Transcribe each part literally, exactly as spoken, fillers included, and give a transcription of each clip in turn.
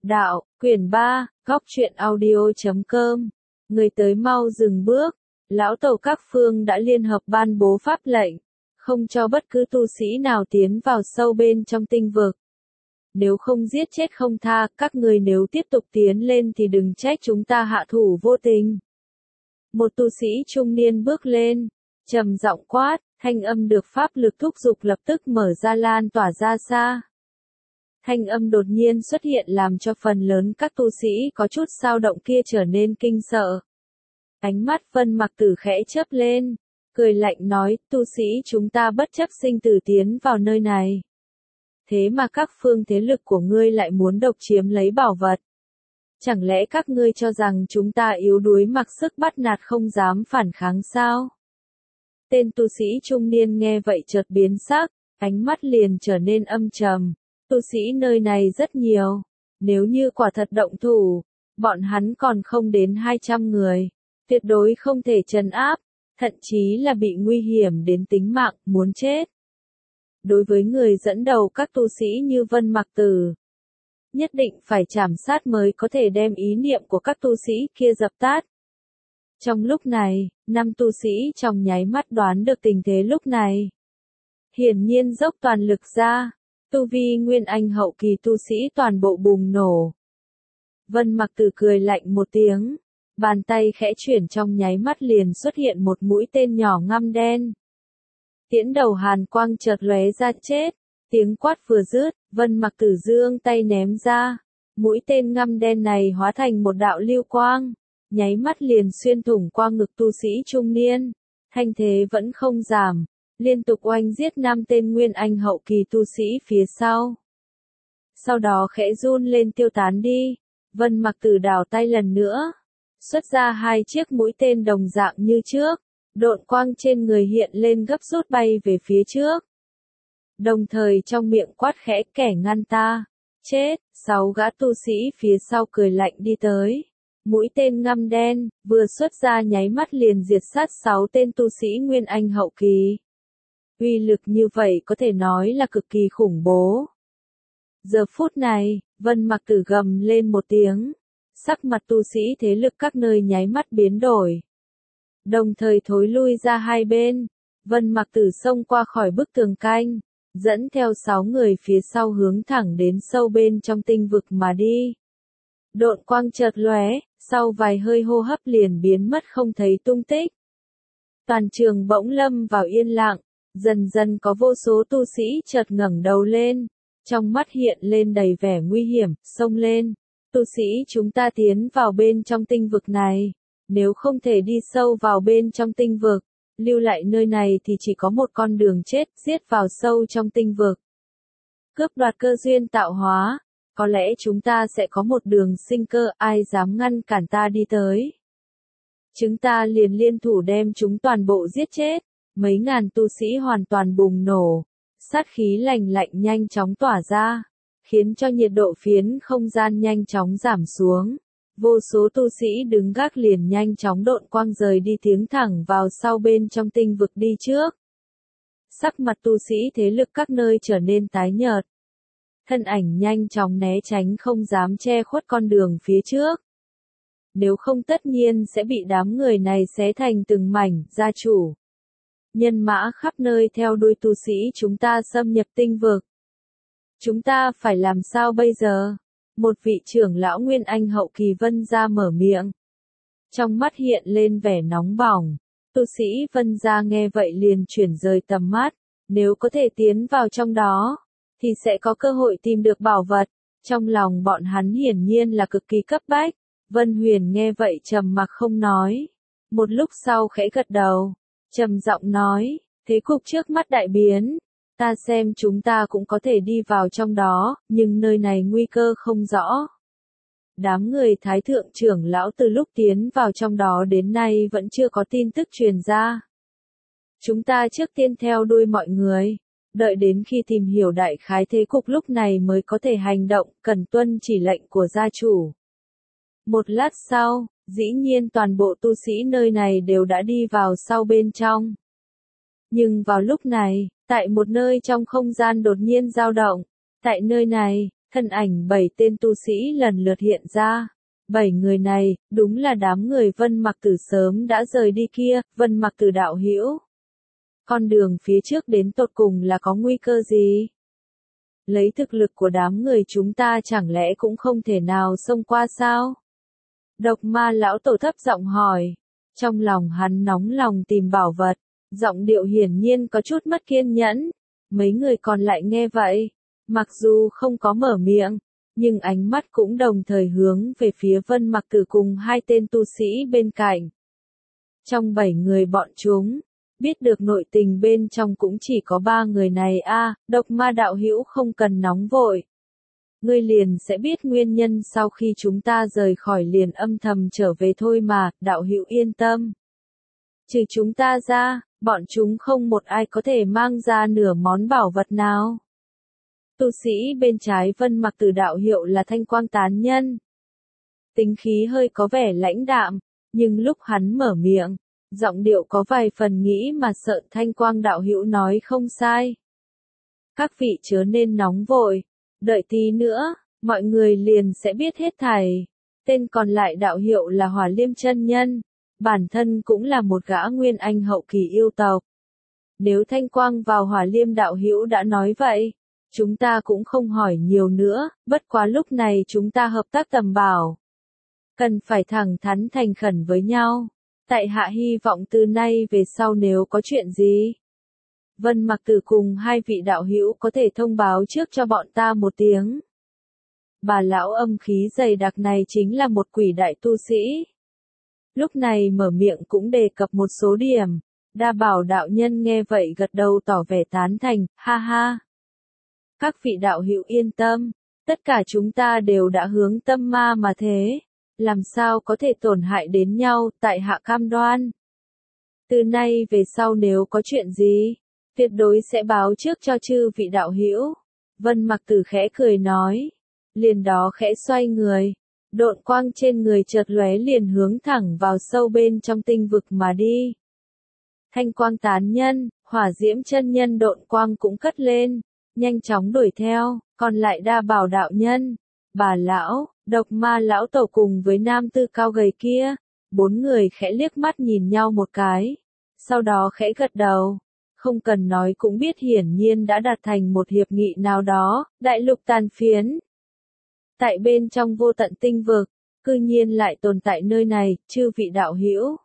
Đạo, quyển ba, góc truyện audio.com. Người tới mau dừng bước. Lão Tẩu các phương đã liên hợp ban bố pháp lệnh, không cho bất cứ tu sĩ nào tiến vào sâu bên trong tinh vực. Nếu không giết chết không tha, các người nếu tiếp tục tiến lên thì đừng trách chúng ta hạ thủ vô tình. Một tu sĩ trung niên bước lên, trầm giọng quát, thanh âm được pháp lực thúc giục lập tức mở ra lan tỏa ra xa. Thanh âm đột nhiên xuất hiện làm cho phần lớn các tu sĩ có chút dao động kia trở nên kinh sợ. Ánh mắt Vân Mặc Tử khẽ chớp lên, cười lạnh nói, tu sĩ chúng ta bất chấp sinh tử tiến vào nơi này. Thế mà các phương thế lực của ngươi lại muốn độc chiếm lấy bảo vật. Chẳng lẽ các ngươi cho rằng chúng ta yếu đuối mặc sức bắt nạt không dám phản kháng sao? Tên tu sĩ trung niên nghe vậy chợt biến sắc, ánh mắt liền trở nên âm trầm. Tu sĩ nơi này rất nhiều, nếu như quả thật động thủ, bọn hắn còn không đến hai trăm người, tuyệt đối không thể trấn áp, thậm chí là bị nguy hiểm đến tính mạng, muốn chết. Đối với người dẫn đầu các tu sĩ như Vân Mặc Tử, nhất định phải trảm sát mới có thể đem ý niệm của các tu sĩ kia dập tắt. Trong lúc này, năm tu sĩ trong nháy mắt đoán được tình thế lúc này. Hiển nhiên dốc toàn lực ra, tu vi nguyên anh hậu kỳ tu sĩ toàn bộ bùng nổ. Vân Mặc Tử cười lạnh một tiếng, bàn tay khẽ chuyển trong nháy mắt liền xuất hiện một mũi tên nhỏ ngăm đen. Tiễn đầu hàn quang chợt lóe ra chết, tiếng quát vừa dứt, Vân Mặc Tử giương tay ném ra, mũi tên ngăm đen này hóa thành một đạo lưu quang, nháy mắt liền xuyên thủng qua ngực tu sĩ trung niên, thanh thế vẫn không giảm, liên tục oanh giết năm tên nguyên anh hậu kỳ tu sĩ phía sau. Sau đó khẽ run lên tiêu tán đi, Vân Mặc Tử đảo tay lần nữa, xuất ra hai chiếc mũi tên đồng dạng như trước, độn quang trên người hiện lên gấp rút bay về phía trước. Đồng thời trong miệng quát khẽ, kẻ ngăn ta, chết. Sáu gã tu sĩ phía sau cười lạnh đi tới. Mũi tên ngăm đen, vừa xuất ra nháy mắt liền diệt sát sáu tên tu sĩ nguyên anh hậu kỳ. Uy lực như vậy có thể nói là cực kỳ khủng bố. Giờ phút này, Vân Mặc Tử gầm lên một tiếng, sắc mặt tu sĩ thế lực các nơi nháy mắt biến đổi. Đồng thời thối lui ra hai bên, Vân Mặc Tử xông qua khỏi bức tường canh, dẫn theo sáu người phía sau hướng thẳng đến sâu bên trong tinh vực mà đi. Độn quang chợt lóe, sau vài hơi hô hấp liền biến mất không thấy tung tích. Toàn trường bỗng lâm vào yên lặng, dần dần có vô số tu sĩ chợt ngẩng đầu lên, trong mắt hiện lên đầy vẻ nguy hiểm, xông lên. Tu sĩ chúng ta tiến vào bên trong tinh vực này, nếu không thể đi sâu vào bên trong tinh vực, lưu lại nơi này thì chỉ có một con đường chết, giết vào sâu trong tinh vực. Cướp đoạt cơ duyên tạo hóa, có lẽ chúng ta sẽ có một đường sinh cơ, ai dám ngăn cản ta đi tới. Chúng ta liền liên thủ đem chúng toàn bộ giết chết, mấy ngàn tu sĩ hoàn toàn bùng nổ, sát khí lạnh lạnh nhanh chóng tỏa ra, khiến cho nhiệt độ phiến không gian nhanh chóng giảm xuống. Vô số tu sĩ đứng gác liền nhanh chóng độn quang rời đi tiến thẳng vào sau bên trong tinh vực đi trước. Sắc mặt tu sĩ thế lực các nơi trở nên tái nhợt. Thân ảnh nhanh chóng né tránh không dám che khuất con đường phía trước. Nếu không tất nhiên sẽ bị đám người này xé thành từng mảnh, gia chủ. Nhân mã khắp nơi theo đuôi tu sĩ chúng ta xâm nhập tinh vực. Chúng ta phải làm sao bây giờ? Một vị trưởng lão nguyên anh hậu kỳ Vân gia mở miệng. Trong mắt hiện lên vẻ nóng bỏng. Tu sĩ Vân gia nghe vậy liền chuyển rời tầm mắt. Nếu có thể tiến vào trong đó, thì sẽ có cơ hội tìm được bảo vật. Trong lòng bọn hắn hiển nhiên là cực kỳ cấp bách. Vân Huyền nghe vậy trầm mặc không nói. Một lúc sau khẽ gật đầu, trầm giọng nói, thế cục trước mắt đại biến. Ta xem chúng ta cũng có thể đi vào trong đó, nhưng nơi này nguy cơ không rõ. Đám người thái thượng trưởng lão từ lúc tiến vào trong đó đến nay vẫn chưa có tin tức truyền ra. Chúng ta trước tiên theo đuôi mọi người, đợi đến khi tìm hiểu đại khái thế cục lúc này mới có thể hành động, cần tuân chỉ lệnh của gia chủ. Một lát sau, dĩ nhiên toàn bộ tu sĩ nơi này đều đã đi vào sau bên trong. Nhưng vào lúc này, tại một nơi trong không gian đột nhiên dao động, tại nơi này, thân ảnh bảy tên tu sĩ lần lượt hiện ra. Bảy người này, đúng là đám người Vân Mặc Tử sớm đã rời đi kia, Vân Mặc Tử đạo hữu. Con đường phía trước đến tột cùng là có nguy cơ gì? Lấy thực lực của đám người chúng ta chẳng lẽ cũng không thể nào xông qua sao? Độc Ma lão tổ thấp giọng hỏi. Trong lòng hắn nóng lòng tìm bảo vật, giọng điệu hiển nhiên có chút mất kiên nhẫn. Mấy người còn lại nghe vậy, mặc dù không có mở miệng, nhưng ánh mắt cũng đồng thời hướng về phía Vân Mặc Tử cùng hai tên tu sĩ bên cạnh. Trong bảy người bọn chúng, biết được nội tình bên trong cũng chỉ có ba người này a. À, Độc Ma đạo hữu không cần nóng vội. Ngươi liền sẽ biết nguyên nhân sau khi chúng ta rời khỏi liền âm thầm trở về thôi mà, đạo hữu yên tâm. Trừ chúng ta ra, bọn chúng không một ai có thể mang ra nửa món bảo vật nào. Tu sĩ bên trái Vân Mặc Tử đạo hiệu là Thanh Quang tán nhân. Tính khí hơi có vẻ lãnh đạm, nhưng lúc hắn mở miệng, giọng điệu có vài phần nghĩ mà sợ. Thanh Quang đạo hữu nói không sai. Các vị chớ nên nóng vội, đợi tí nữa, mọi người liền sẽ biết hết thảy. Tên còn lại đạo hiệu là Hỏa Liêm chân nhân, bản thân cũng là một gã nguyên anh hậu kỳ yêu tộc. Nếu Thanh Quang vào Hỏa Liêm đạo hữu đã nói vậy, chúng ta cũng không hỏi nhiều nữa, bất quá lúc này chúng ta hợp tác tầm bảo. Cần phải thẳng thắn thành khẩn với nhau. Tại hạ hy vọng từ nay về sau nếu có chuyện gì, Vân Mặc Tử cùng hai vị đạo hữu có thể thông báo trước cho bọn ta một tiếng. Bà lão âm khí dày đặc này chính là một quỷ đại tu sĩ. Lúc này mở miệng cũng đề cập một số điểm. Đa Bảo đạo nhân nghe vậy gật đầu tỏ vẻ tán thành, ha ha. Các vị đạo hữu yên tâm, tất cả chúng ta đều đã hướng tâm ma mà thế. Làm sao có thể tổn hại đến nhau, tại hạ cam đoan. Từ nay về sau nếu có chuyện gì, tuyệt đối sẽ báo trước cho chư vị đạo hữu. Vân Mặc Tử khẽ cười nói. Liền đó khẽ xoay người. Độn quang trên người chợt lóe liền hướng thẳng vào sâu bên trong tinh vực mà đi. Thanh Quang tán nhân, Hỏa Diễm chân nhân độn quang cũng cất lên, nhanh chóng đuổi theo, còn lại Đa Bảo đạo nhân, bà lão, Độc Ma lão tổ cùng với nam tư cao gầy kia, bốn người khẽ liếc mắt nhìn nhau một cái, sau đó khẽ gật đầu, không cần nói cũng biết hiển nhiên đã đạt thành một hiệp nghị nào đó. Đại lục tàn phiến. Tại bên trong vô tận tinh vực, cư nhiên lại tồn tại nơi này, chư vị đạo hữu.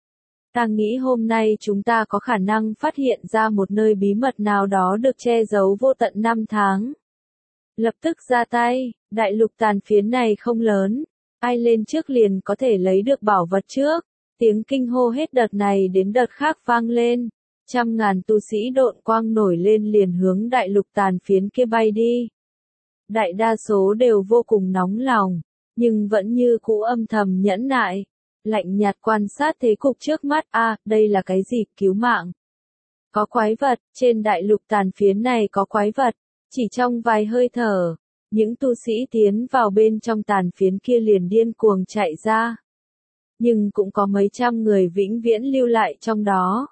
Ta nghĩ hôm nay chúng ta có khả năng phát hiện ra một nơi bí mật nào đó được che giấu vô tận năm tháng. Lập tức ra tay, đại lục tàn phiến này không lớn, ai lên trước liền có thể lấy được bảo vật trước. Tiếng kinh hô hết đợt này đến đợt khác vang lên, trăm ngàn tu sĩ độn quang nổi lên liền hướng đại lục tàn phiến kia bay đi. Đại đa số đều vô cùng nóng lòng, nhưng vẫn như cũ âm thầm nhẫn nại, lạnh nhạt quan sát thế cục trước mắt. A, à, đây là cái gì? Cứu mạng. Có quái vật, trên đại lục tàn phiến này có quái vật. Chỉ trong vài hơi thở, những tu sĩ tiến vào bên trong tàn phiến kia liền điên cuồng chạy ra. Nhưng cũng có mấy trăm người vĩnh viễn lưu lại trong đó.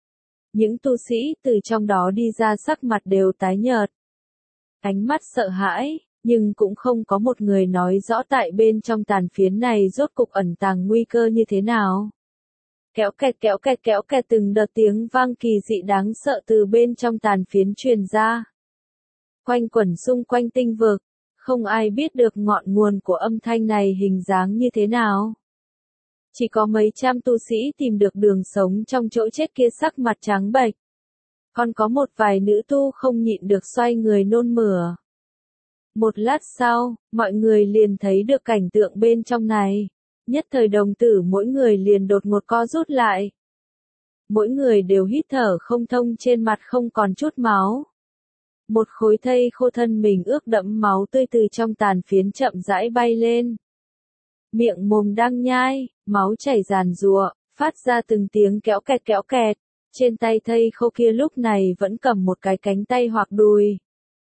Những tu sĩ từ trong đó đi ra sắc mặt đều tái nhợt. Ánh mắt sợ hãi, nhưng cũng không có một người nói rõ tại bên trong tàn phiến này rốt cục ẩn tàng nguy cơ như thế nào. Kéo kẹt kéo kẹt kéo kẹt từng đợt tiếng vang kỳ dị đáng sợ từ bên trong tàn phiến truyền ra. Quanh quẩn xung quanh tinh vực, không ai biết được ngọn nguồn của âm thanh này hình dáng như thế nào. Chỉ có mấy trăm tu sĩ tìm được đường sống trong chỗ chết kia sắc mặt trắng bệch. Còn có một vài nữ tu không nhịn được xoay người nôn mửa. Một lát sau, mọi người liền thấy được cảnh tượng bên trong này. Nhất thời đồng tử mỗi người liền đột ngột co rút lại. Mỗi người đều hít thở không thông, trên mặt không còn chút máu. Một khối thây khô thân mình ướt đẫm máu tươi từ trong tàn phiến chậm rãi bay lên. Miệng mồm đang nhai, máu chảy ràn rụa, phát ra từng tiếng kéo kẹt kéo kẹt. Trên tay thây khô kia lúc này vẫn cầm một cái cánh tay hoặc đùi.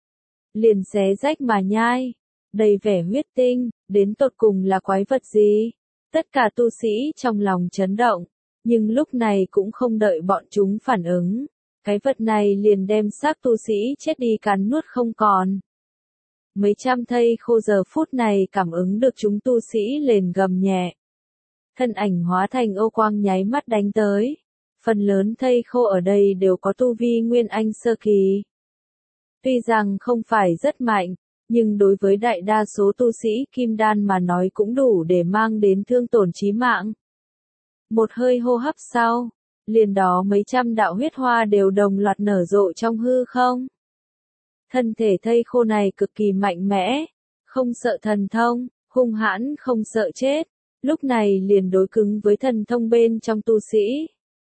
Liền xé rách mà nhai, đầy vẻ huyết tinh, đến tột cùng là quái vật gì? Tất cả tu sĩ trong lòng chấn động, nhưng lúc này cũng không đợi bọn chúng phản ứng. Cái vật này liền đem xác tu sĩ chết đi cắn nuốt không còn. Mấy trăm thây khô giờ phút này cảm ứng được chúng tu sĩ liền gầm nhẹ. Thân ảnh hóa thành ô quang nháy mắt đánh tới. Phần lớn thây khô ở đây đều có tu vi Nguyên Anh sơ kỳ. Tuy rằng không phải rất mạnh, nhưng đối với đại đa số tu sĩ kim đan mà nói cũng đủ để mang đến thương tổn chí mạng. Một hơi hô hấp sau, liền đó mấy trăm đạo huyết hoa đều đồng loạt nở rộ trong hư không. Thân thể thây khô này cực kỳ mạnh mẽ, không sợ thần thông, hung hãn không sợ chết, lúc này liền đối cứng với thần thông bên trong tu sĩ.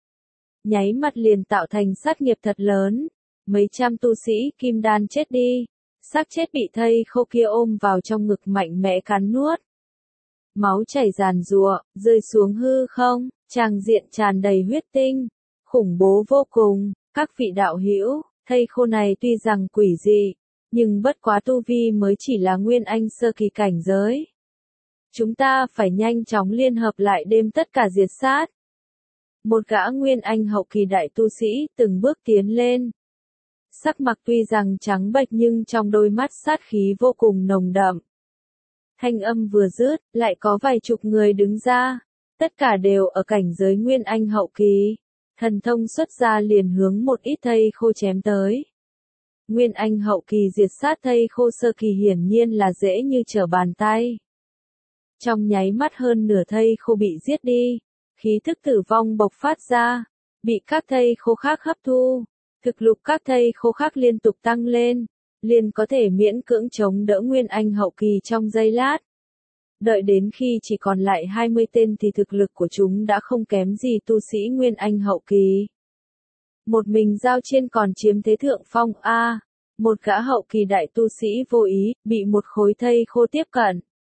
Nháy mắt liền tạo thành sát nghiệp thật lớn, mấy trăm tu sĩ kim đan chết đi, xác chết bị thây khô kia ôm vào trong ngực mạnh mẽ cắn nuốt. Máu chảy ràn rụa, rơi xuống hư không, tràng diện tràn đầy huyết tinh, khủng bố vô cùng, các vị đạo hữu, thây khô này tuy rằng quỷ dị, nhưng bất quá tu vi mới chỉ là Nguyên Anh sơ kỳ cảnh giới. Chúng ta phải nhanh chóng liên hợp lại đem tất cả diệt sát. Một gã Nguyên Anh hậu kỳ đại tu sĩ từng bước tiến lên. Sắc mặt tuy rằng trắng bệch nhưng trong đôi mắt sát khí vô cùng nồng đậm. Thanh âm vừa dứt, lại có vài chục người đứng ra, tất cả đều ở cảnh giới Nguyên Anh hậu kỳ. Thần thông xuất ra liền hướng một ít thây khô chém tới. Nguyên Anh hậu kỳ diệt sát thây khô sơ kỳ hiển nhiên là dễ như trở bàn tay. Trong nháy mắt hơn nửa thây khô bị giết đi, khí thức tử vong bộc phát ra, bị các thây khô khác hấp thu. Thực lực các thây khô khác liên tục tăng lên, liền có thể miễn cưỡng chống đỡ Nguyên Anh hậu kỳ trong giây lát. Đợi đến khi chỉ còn lại hai mươi tên thì thực lực của chúng đã không kém gì tu sĩ Nguyên Anh hậu kỳ. Một mình Giao Chiên còn chiếm thế thượng phong a, một gã hậu kỳ đại tu sĩ vô ý, bị một khối thây khô tiếp cận.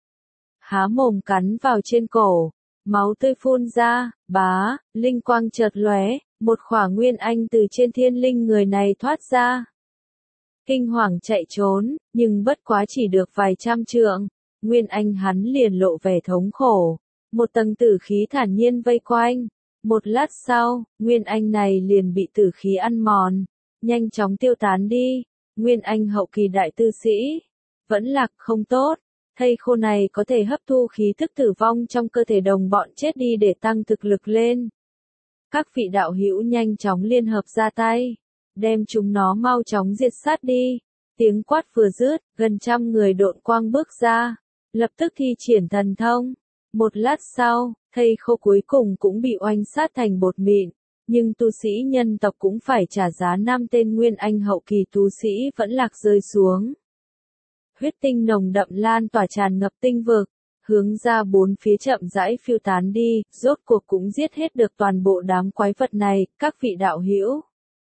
Há mồm cắn vào trên cổ, máu tươi phun ra, bá, linh quang chợt lóe, một khỏa Nguyên Anh từ trên thiên linh người này thoát ra. Kinh hoàng chạy trốn, nhưng bất quá chỉ được vài trăm trượng, Nguyên Anh hắn liền lộ vẻ thống khổ. Một tầng tử khí thản nhiên vây quanh. Một lát sau, Nguyên Anh này liền bị tử khí ăn mòn, nhanh chóng tiêu tán đi. Nguyên Anh hậu kỳ đại tư sĩ, vẫn lạc không tốt. Thây khô này có thể hấp thu khí thức tử vong trong cơ thể đồng bọn chết đi để tăng thực lực lên. Các vị đạo hữu nhanh chóng liên hợp ra tay, đem chúng nó mau chóng diệt sát đi. Tiếng quát vừa dứt, gần trăm người độn quang bước ra, lập tức thi triển thần thông. Một lát sau, thây khô cuối cùng cũng bị oanh sát thành bột mịn, nhưng tu sĩ nhân tộc cũng phải trả giá năm tên Nguyên Anh hậu kỳ tu sĩ vẫn lạc rơi xuống. Huyết tinh nồng đậm lan tỏa tràn ngập tinh vực, hướng ra bốn phía chậm rãi phiêu tán đi, rốt cuộc cũng giết hết được toàn bộ đám quái vật này, các vị đạo hữu.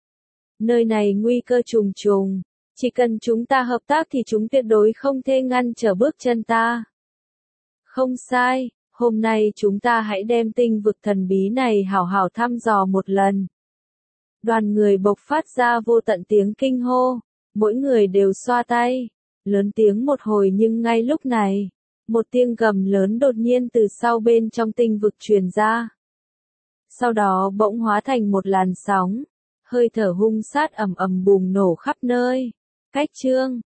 Nơi này nguy cơ trùng trùng, chỉ cần chúng ta hợp tác thì chúng tuyệt đối không thể ngăn trở bước chân ta. Không sai, hôm nay chúng ta hãy đem tinh vực thần bí này hảo hảo thăm dò một lần. Đoàn người bộc phát ra vô tận tiếng kinh hô, mỗi người đều xoa tay, lớn tiếng một hồi nhưng ngay lúc này, một tiếng gầm lớn đột nhiên từ sau bên trong tinh vực truyền ra. Sau đó bỗng hóa thành một làn sóng, hơi thở hung sát ầm ầm bùng nổ khắp nơi. Cách chương